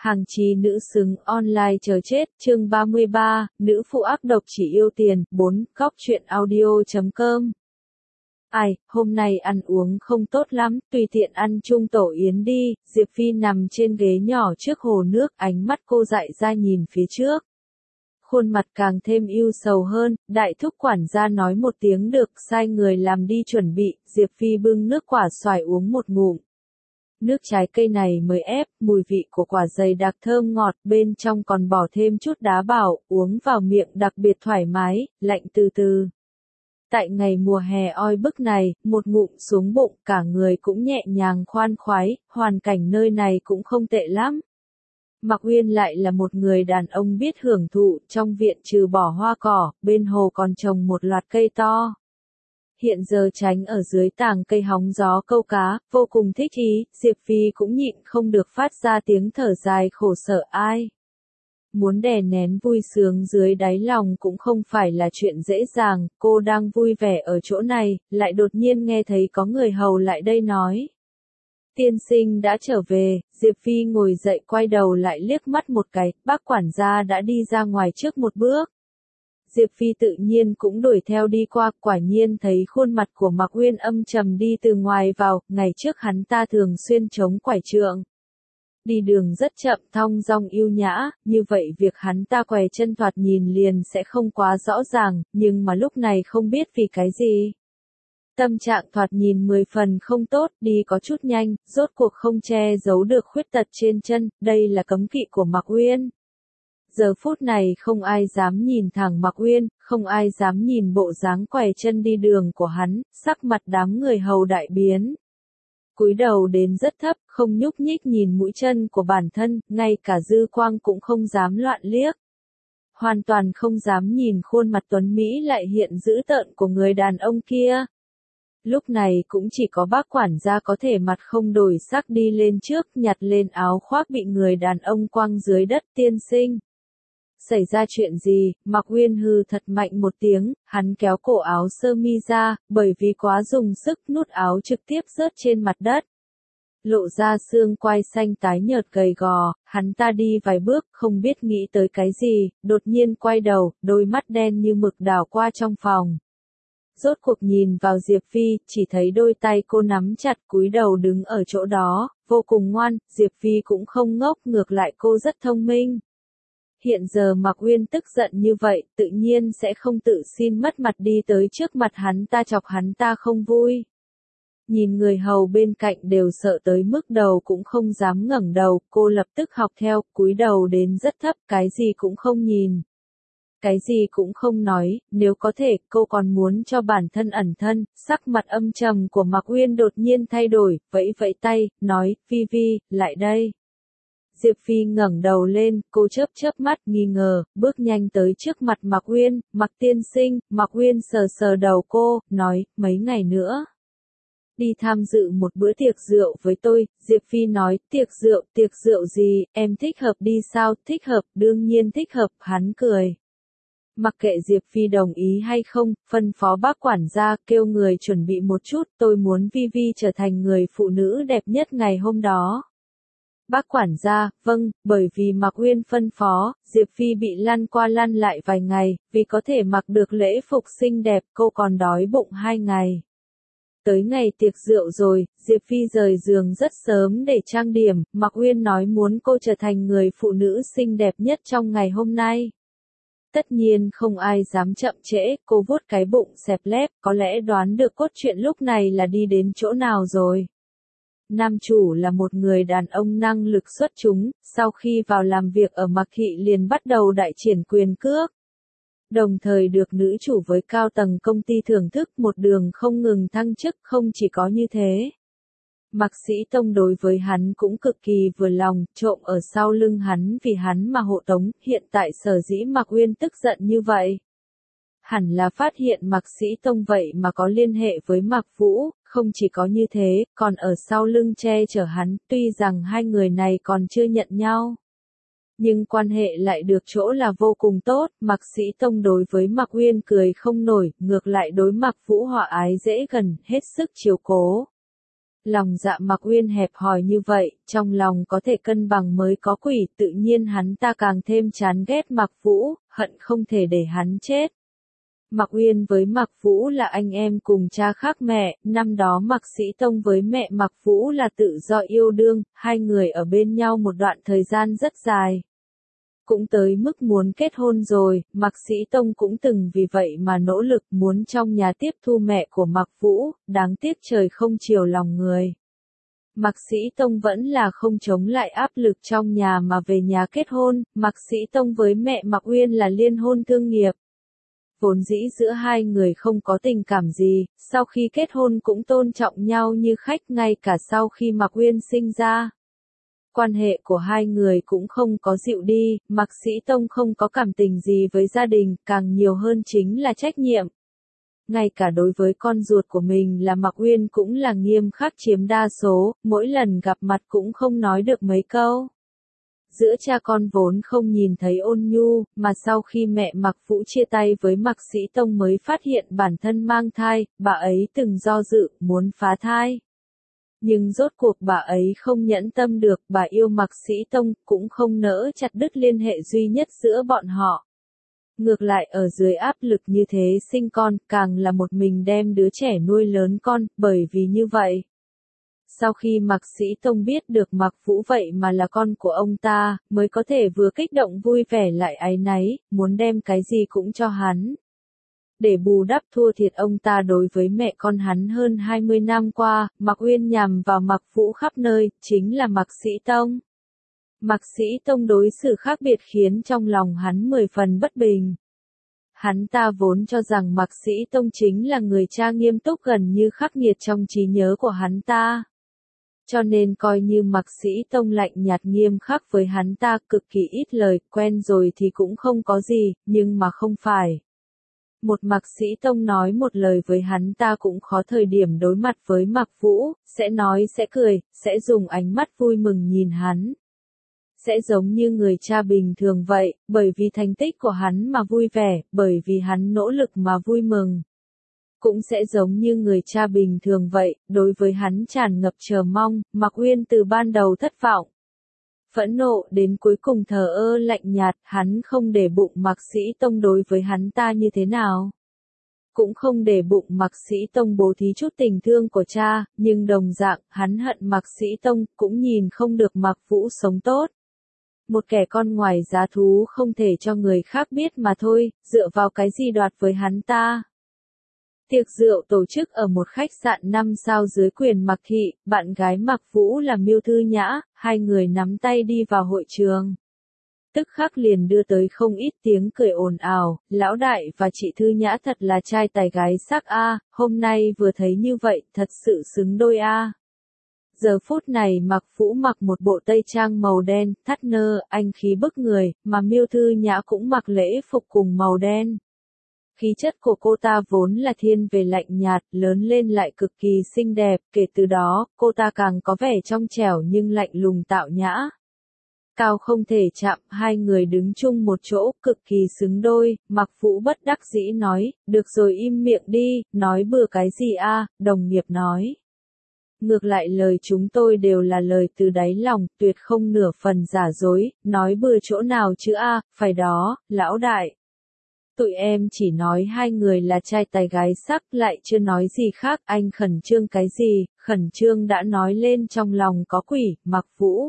Hàng chí nữ xứng online chờ chết, chương 33, nữ phụ ác độc chỉ yêu tiền, 4, góc truyện audio.com. Ai, hôm nay ăn uống không tốt lắm, tùy tiện ăn chung tổ yến đi. Diệp Phi nằm trên ghế nhỏ trước hồ nước, ánh mắt cô dại ra nhìn phía trước. Khuôn mặt càng thêm ưu sầu hơn, đại thúc quản gia nói một tiếng được, sai người làm đi chuẩn bị. Diệp Phi bưng nước quả xoài uống một ngụm. Nước trái cây này mới ép, mùi vị của quả dày đặc thơm ngọt, bên trong còn bỏ thêm chút đá bảo, uống vào miệng đặc biệt thoải mái, lạnh từ từ. Tại ngày mùa hè oi bức này, một ngụm xuống bụng, cả người cũng nhẹ nhàng khoan khoái, hoàn cảnh nơi này cũng không tệ lắm. Mạc Uyên lại là một người đàn ông biết hưởng thụ, trong viện trừ bỏ hoa cỏ, bên hồ còn trồng một loạt cây to. Hiện giờ tránh ở dưới tàng cây hóng gió câu cá, vô cùng thích ý, Diệp Phi cũng nhịn không được phát ra tiếng thở dài khổ sở ai. Muốn đè nén vui sướng dưới đáy lòng cũng không phải là chuyện dễ dàng, cô đang vui vẻ ở chỗ này, lại đột nhiên nghe thấy có người hầu lại đây nói. Tiên sinh đã trở về, Diệp Phi ngồi dậy quay đầu lại liếc mắt một cái, bác quản gia đã đi ra ngoài trước một bước. Diệp Phi tự nhiên cũng đuổi theo đi qua, quả nhiên thấy khuôn mặt của Mạc Uyên âm trầm đi từ ngoài vào, ngày trước hắn ta thường xuyên chống quải trượng. Đi đường rất chậm thong dong yêu nhã, như vậy việc hắn ta què chân thoạt nhìn liền sẽ không quá rõ ràng, nhưng mà lúc này không biết vì cái gì. Tâm trạng thoạt nhìn 10 phần không tốt, đi có chút nhanh, rốt cuộc không che giấu được khuyết tật trên chân, đây là cấm kỵ của Mạc Uyên. Giờ phút này không ai dám nhìn thẳng Mạc Uyên, không ai dám nhìn bộ dáng què chân đi đường của hắn, sắc mặt đám người hầu đại biến. Cúi đầu đến rất thấp, không nhúc nhích nhìn mũi chân của bản thân, ngay cả dư quang cũng không dám loạn liếc. Hoàn toàn không dám nhìn khuôn mặt tuấn Mỹ lại hiện dữ tợn của người đàn ông kia. Lúc này cũng chỉ có bác quản gia có thể mặt không đổi sắc đi lên trước, nhặt lên áo khoác bị người đàn ông quăng dưới đất. Tiên sinh. Xảy ra chuyện gì? Mạc Uyên hừ thật mạnh một tiếng, hắn kéo cổ áo sơ mi ra, bởi vì quá dùng sức nút áo trực tiếp rớt trên mặt đất. Lộ ra xương quai xanh tái nhợt gầy gò, hắn ta đi vài bước, không biết nghĩ tới cái gì, đột nhiên quay đầu, đôi mắt đen như mực đảo qua trong phòng. Rốt cuộc nhìn vào Diệp Phi, chỉ thấy đôi tay cô nắm chặt cúi đầu đứng ở chỗ đó, vô cùng ngoan, Diệp Phi cũng không ngốc, ngược lại cô rất thông minh. Hiện giờ Mạc Uyên tức giận như vậy, tự nhiên sẽ không tự xin mất mặt đi tới trước mặt hắn ta chọc hắn ta không vui. Nhìn người hầu bên cạnh đều sợ tới mức đầu cũng không dám ngẩng đầu, cô lập tức học theo, cúi đầu đến rất thấp, cái gì cũng không nhìn. Cái gì cũng không nói, nếu có thể, cô còn muốn cho bản thân ẩn thân. Sắc mặt âm trầm của Mạc Uyên đột nhiên thay đổi, vẫy vẫy tay, nói, Phi Vi, lại đây. Diệp Phi ngẩng đầu lên, cô chớp chớp mắt nghi ngờ, bước nhanh tới trước mặt Mạc Uyên, Mạc tiên sinh. Mạc Uyên sờ sờ đầu cô, nói, mấy ngày nữa. Đi tham dự một bữa tiệc rượu với tôi. Diệp Phi nói, tiệc rượu gì, em thích hợp đi sao? Thích hợp, đương nhiên thích hợp, hắn cười. Mặc kệ Diệp Phi đồng ý hay không, phân phó bác quản gia kêu người chuẩn bị một chút, tôi muốn Vi Vi trở thành người phụ nữ đẹp nhất ngày hôm đó. Bác quản gia, vâng, bởi vì Mạc Uyên phân phó, Diệp Phi bị lăn qua lăn lại vài ngày, vì có thể mặc được lễ phục xinh đẹp, cô còn đói bụng 2 ngày. Tới ngày tiệc rượu rồi, Diệp Phi rời giường rất sớm để trang điểm, Mạc Uyên nói muốn cô trở thành người phụ nữ xinh đẹp nhất trong ngày hôm nay. Tất nhiên không ai dám chậm trễ, cô vuốt cái bụng xẹp lép, có lẽ đoán được cốt truyện lúc này là đi đến chỗ nào rồi. Nam chủ là một người đàn ông năng lực xuất chúng, sau khi vào làm việc ở Mạc Thị liền bắt đầu đại triển quyền cước. Đồng thời được nữ chủ với cao tầng công ty thưởng thức một đường không ngừng thăng chức, không chỉ có như thế. Mạc Sĩ Tông đối với hắn cũng cực kỳ vừa lòng, trộm ở sau lưng hắn vì hắn mà hộ tống, hiện tại sở dĩ Mạc Uyên tức giận như vậy. Hẳn là phát hiện Mạc Sĩ Tông vậy mà có liên hệ với Mạc Vũ, không chỉ có như thế, còn ở sau lưng che chở hắn, tuy rằng hai người này còn chưa nhận nhau. Nhưng quan hệ lại được chỗ là vô cùng tốt, Mạc Sĩ Tông đối với Mạc Uyên cười không nổi, ngược lại đối Mạc Vũ hòa ái dễ gần, hết sức chiều cố. Lòng dạ Mạc Uyên hẹp hòi như vậy, trong lòng có thể cân bằng mới có quỷ, tự nhiên hắn ta càng thêm chán ghét Mạc Vũ, hận không thể để hắn chết. Mạc Uyên với Mạc Vũ là anh em cùng cha khác mẹ, năm đó Mạc Sĩ Tông với mẹ Mạc Vũ là tự do yêu đương, hai người ở bên nhau một đoạn thời gian rất dài. Cũng tới mức muốn kết hôn rồi, Mạc Sĩ Tông cũng từng vì vậy mà nỗ lực muốn trong nhà tiếp thu mẹ của Mạc Vũ, đáng tiếc trời không chiều lòng người. Mạc Sĩ Tông vẫn là không chống lại áp lực trong nhà mà về nhà kết hôn, Mạc Sĩ Tông với mẹ Mạc Uyên là liên hôn thương nghiệp. Vốn dĩ giữa hai người không có tình cảm gì, sau khi kết hôn cũng tôn trọng nhau như khách ngay cả sau khi Mạc Uyên sinh ra. Quan hệ của hai người cũng không có dịu đi, Mạc Sĩ Tông không có cảm tình gì với gia đình, càng nhiều hơn chính là trách nhiệm. Ngay cả đối với con ruột của mình là Mạc Uyên cũng là nghiêm khắc chiếm đa số, mỗi lần gặp mặt cũng không nói được mấy câu. Giữa cha con vốn không nhìn thấy ôn nhu, mà sau khi mẹ Mạc Vũ chia tay với Mạc Sĩ Tông mới phát hiện bản thân mang thai, bà ấy từng do dự, muốn phá thai. Nhưng rốt cuộc bà ấy không nhẫn tâm được, bà yêu Mạc Sĩ Tông, cũng không nỡ chặt đứt liên hệ duy nhất giữa bọn họ. Ngược lại ở dưới áp lực như thế sinh con, càng là một mình đem đứa trẻ nuôi lớn con, bởi vì như vậy. Sau khi Mạc Sĩ Tông biết được Mạc Vũ vậy mà là con của ông ta, mới có thể vừa kích động vui vẻ lại áy náy, muốn đem cái gì cũng cho hắn. Để bù đắp thua thiệt ông ta đối với mẹ con hắn hơn 20 năm qua, Mạc Uyên nhằm vào Mạc Vũ khắp nơi, chính là Mạc Sĩ Tông. Mạc Sĩ Tông đối xử khác biệt khiến trong lòng hắn 10 phần bất bình. Hắn ta vốn cho rằng Mạc Sĩ Tông chính là người cha nghiêm túc gần như khắc nghiệt trong trí nhớ của hắn ta. Cho nên coi như Mạc Sĩ Tông lạnh nhạt nghiêm khắc với hắn ta, cực kỳ ít lời, quen rồi thì cũng không có gì, nhưng mà không phải. Một Mạc Sĩ Tông nói một lời với hắn ta cũng khó thời điểm đối mặt với Mạc Vũ, sẽ nói sẽ cười, sẽ dùng ánh mắt vui mừng nhìn hắn. Sẽ giống như người cha bình thường vậy, bởi vì thành tích của hắn mà vui vẻ, bởi vì hắn nỗ lực mà vui mừng. Cũng sẽ giống như người cha bình thường vậy, đối với hắn tràn ngập chờ mong, Mạc Uyên từ ban đầu thất vọng. Phẫn nộ đến cuối cùng thờ ơ lạnh nhạt, hắn không để bụng Mạc Sĩ Tông đối với hắn ta như thế nào. Cũng không để bụng Mạc Sĩ Tông bố thí chút tình thương của cha, nhưng đồng dạng, hắn hận Mạc Sĩ Tông, cũng nhìn không được Mạc Vũ sống tốt. Một kẻ con ngoài giá thú không thể cho người khác biết mà thôi, dựa vào cái gì đoạt với hắn ta. Tiệc rượu tổ chức ở một khách sạn 5 sao dưới quyền Mạc Thị, bạn gái Mạc Vũ là Miêu Thư Nhã, hai người nắm tay đi vào hội trường. Tức khắc liền đưa tới không ít tiếng cười ồn ào, lão đại và chị Thư Nhã thật là trai tài gái sắc a, hôm nay vừa thấy như vậy, thật sự xứng đôi a. Giờ phút này Mạc Vũ mặc một bộ tây trang màu đen, thắt nơ, anh khí bức người, mà Miêu Thư Nhã cũng mặc lễ phục cùng màu đen. Khí chất của cô ta vốn là thiên về lạnh nhạt, lớn lên lại cực kỳ xinh đẹp, kể từ đó, cô ta càng có vẻ trong trẻo nhưng lạnh lùng tạo nhã. Cao không thể chạm, hai người đứng chung một chỗ, cực kỳ xứng đôi, Mạc Vũ bất đắc dĩ nói, được rồi im miệng đi, nói bừa cái gì a, đồng nghiệp nói. Ngược lại lời chúng tôi đều là lời từ đáy lòng, tuyệt không nửa phần giả dối, nói bừa chỗ nào chứ a, phải đó, lão đại. Tụi em chỉ nói hai người là trai tài gái sắc, lại chưa nói gì khác, anh khẩn trương cái gì, khẩn trương đã nói lên trong lòng có quỷ, Mạc Vũ.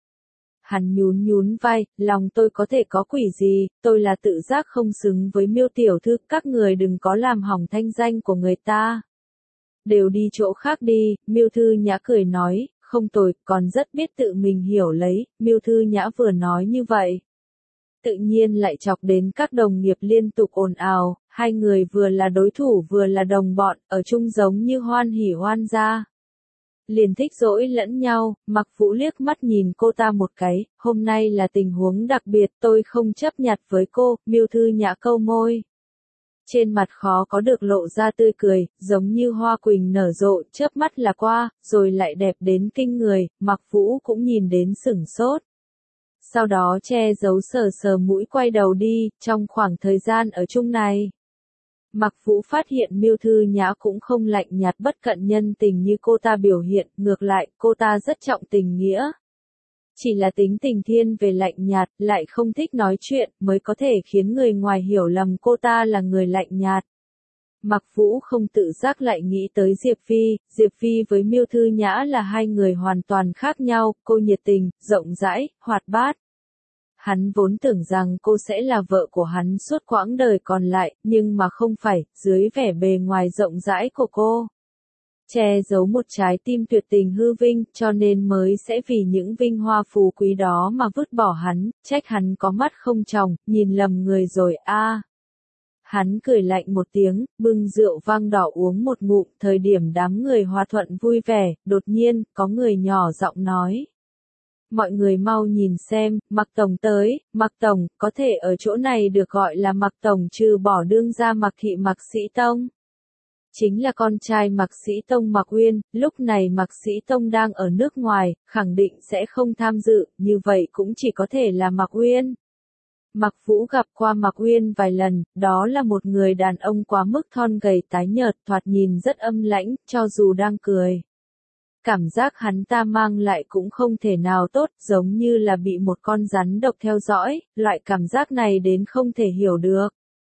Hắn nhún nhún vai, lòng tôi có thể có quỷ gì, tôi là tự giác không xứng với Miêu tiểu thư, các người đừng có làm hỏng thanh danh của người ta. Đều đi chỗ khác đi, Miêu Thư Nhã cười nói, không tồi, còn rất biết tự mình hiểu lấy, Miêu Thư Nhã vừa nói như vậy. Tự nhiên lại chọc đến các đồng nghiệp liên tục ồn ào, hai người vừa là đối thủ vừa là đồng bọn, ở chung giống như hoan hỉ hoan gia. Liền thích dỗi lẫn nhau, Mạc Vũ liếc mắt nhìn cô ta một cái, hôm nay là tình huống đặc biệt, tôi không chấp nhặt với cô, Miêu Thư Nhã câu môi. Trên mặt khó có được lộ ra tươi cười, giống như hoa quỳnh nở rộ, chớp mắt là qua, rồi lại đẹp đến kinh người, Mạc Vũ cũng nhìn đến sửng sốt. Sau đó che giấu sờ sờ mũi quay đầu đi, trong khoảng thời gian ở chung này. Mạc Vũ phát hiện Miêu Thư Nhã cũng không lạnh nhạt bất cận nhân tình như cô ta biểu hiện, ngược lại, cô ta rất trọng tình nghĩa. Chỉ là tính tình thiên về lạnh nhạt, lại không thích nói chuyện, mới có thể khiến người ngoài hiểu lầm cô ta là người lạnh nhạt. Mạc Vũ không tự giác lại nghĩ tới Diệp Phi với Miêu Thư Nhã là hai người hoàn toàn khác nhau, cô nhiệt tình, rộng rãi, hoạt bát. Hắn vốn tưởng rằng cô sẽ là vợ của hắn suốt quãng đời còn lại, nhưng mà không phải, dưới vẻ bề ngoài rộng rãi của cô. Che giấu một trái tim tuyệt tình hư vinh, cho nên mới sẽ vì những vinh hoa phú quý đó mà vứt bỏ hắn, trách hắn có mắt không tròng, nhìn lầm người rồi a. Hắn cười lạnh một tiếng, bưng rượu vang đỏ uống một ngụm, thời điểm đám người hòa thuận vui vẻ, đột nhiên, có người nhỏ giọng nói. Mọi người mau nhìn xem, Mạc Tổng tới, Mạc Tổng, có thể ở chỗ này được gọi là Mạc Tổng trừ bỏ đương gia Mạc Thị Mạc Sĩ Tông. Chính là con trai Mạc Sĩ Tông Mạc Uyên, lúc này Mạc Sĩ Tông đang ở nước ngoài, khẳng định sẽ không tham dự, như vậy cũng chỉ có thể là Mạc Uyên. Mạc Vũ gặp qua Mạc Uyên vài lần, đó là một người đàn ông quá mức thon gầy tái nhợt, thoạt nhìn rất âm lãnh, cho dù đang cười. Cảm giác hắn ta mang lại cũng không thể nào tốt, giống như là bị một con rắn độc theo dõi, loại cảm giác này đến không thể hiểu được.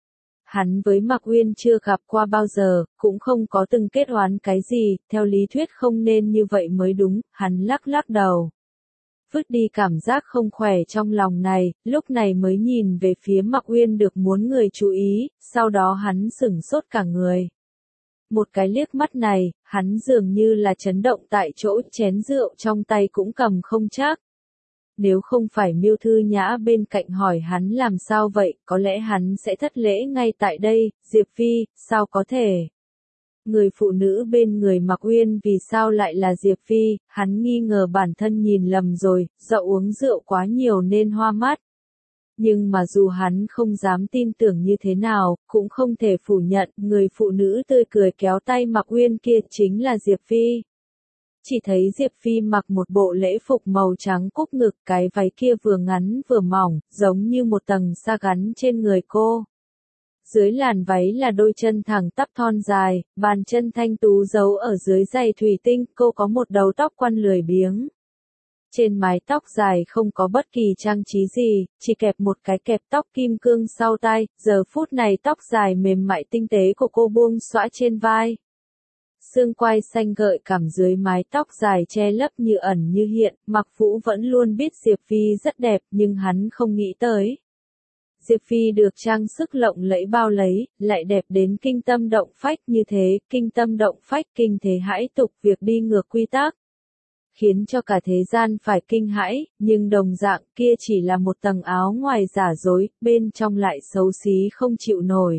Hắn với Mạc Uyên chưa gặp qua bao giờ, cũng không có từng kết oán cái gì, theo lý thuyết không nên như vậy mới đúng, hắn lắc lắc đầu. Vứt đi cảm giác không khỏe trong lòng này, lúc này mới nhìn về phía Mạc Uyên được muốn người chú ý, sau đó hắn sửng sốt cả người. Một cái liếc mắt này, hắn dường như là chấn động tại chỗ, chén rượu trong tay cũng cầm không chắc. Nếu không phải Miêu Thư Nhã bên cạnh hỏi hắn làm sao vậy, có lẽ hắn sẽ thất lễ ngay tại đây, Diệp Phi, sao có thể? Người phụ nữ bên người Mạc Uyên vì sao lại là Diệp Phi, hắn nghi ngờ bản thân nhìn lầm rồi, do uống rượu quá nhiều nên hoa mắt. Nhưng mà dù hắn không dám tin tưởng như thế nào, cũng không thể phủ nhận, người phụ nữ tươi cười kéo tay Mạc Uyên kia chính là Diệp Phi. Chỉ thấy Diệp Phi mặc một bộ lễ phục màu trắng cúc ngực, cái váy kia vừa ngắn vừa mỏng, giống như một tầng sa gắn trên người cô. Dưới làn váy là đôi chân thẳng tắp thon dài, bàn chân thanh tú giấu ở dưới giày thủy tinh, cô có một đầu tóc quăn lười biếng. Trên mái tóc dài không có bất kỳ trang trí gì, chỉ kẹp một cái kẹp tóc kim cương sau tai, giờ phút này tóc dài mềm mại tinh tế của cô buông xõa trên vai. Xương quai xanh gợi cảm dưới mái tóc dài che lấp như ẩn như hiện, Mạc Vũ vẫn luôn biết Diệp Phi rất đẹp nhưng hắn không nghĩ tới. Diệp Phi được trang sức lộng lẫy bao lấy, lại đẹp đến kinh tâm động phách như thế, kinh tâm động phách kinh thế hãi tục việc đi ngược quy tắc. Khiến cho cả thế gian phải kinh hãi, nhưng đồng dạng kia chỉ là một tầng áo ngoài giả dối, bên trong lại xấu xí không chịu nổi.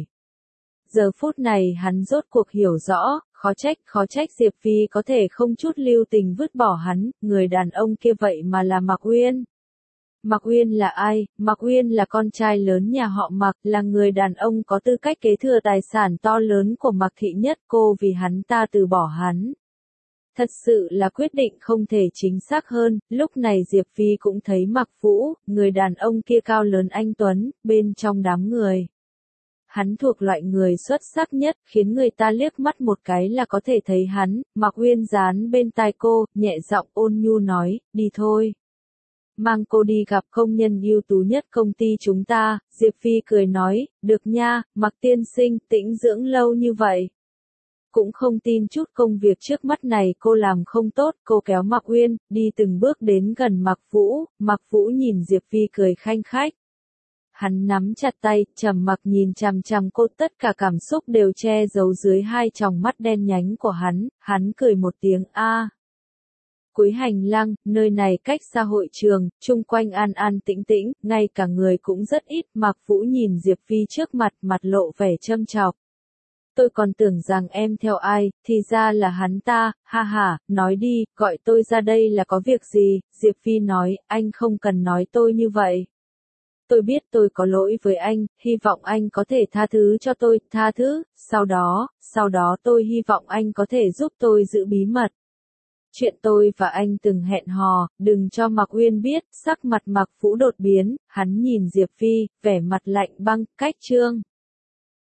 Giờ phút này hắn rốt cuộc hiểu rõ, khó trách Diệp Phi có thể không chút lưu tình vứt bỏ hắn, người đàn ông kia vậy mà là Mạc Uyên. Mạc Uyên là ai? Mạc Uyên là con trai lớn nhà họ Mạc, là người đàn ông có tư cách kế thừa tài sản to lớn của Mạc Thị Nhất, cô vì hắn ta từ bỏ hắn. Thật sự là quyết định không thể chính xác hơn, lúc này Diệp Phi cũng thấy Mạc Vũ, người đàn ông kia cao lớn anh tuấn, bên trong đám người. Hắn thuộc loại người xuất sắc nhất, khiến người ta liếc mắt một cái là có thể thấy hắn, Mạc Uyên dán bên tai cô, nhẹ giọng ôn nhu nói, đi thôi. Mang cô đi gặp công nhân ưu tú nhất công ty chúng ta, Diệp Phi cười nói, được nha, Mạc tiên sinh, tĩnh dưỡng lâu như vậy. Cũng không tin chút công việc trước mắt này cô làm không tốt, cô kéo Mạc Uyên, đi từng bước đến gần Mạc Vũ nhìn Diệp Phi cười khanh khách. Hắn nắm chặt tay, trầm mặc nhìn chằm chằm cô, tất cả cảm xúc đều che giấu dưới hai tròng mắt đen nhánh của hắn cười một tiếng a. Cuối hành lang, nơi này cách xa hội trường, chung quanh an an tĩnh tĩnh, ngay cả người cũng rất ít, Mạc Vũ nhìn Diệp Phi trước mặt, mặt lộ vẻ châm chọc. Tôi còn tưởng rằng em theo ai, thì ra là hắn ta, ha ha, nói đi, gọi tôi ra đây là có việc gì, Diệp Phi nói, anh không cần nói tôi như vậy. Tôi biết tôi có lỗi với anh, hy vọng anh có thể tha thứ cho tôi, tha thứ, sau đó tôi hy vọng anh có thể giúp tôi giữ bí mật. Chuyện tôi và anh từng hẹn hò, đừng cho Mạc Uyên biết, sắc mặt Mạc Vũ đột biến, hắn nhìn Diệp Phi, vẻ mặt lạnh băng, cách chương.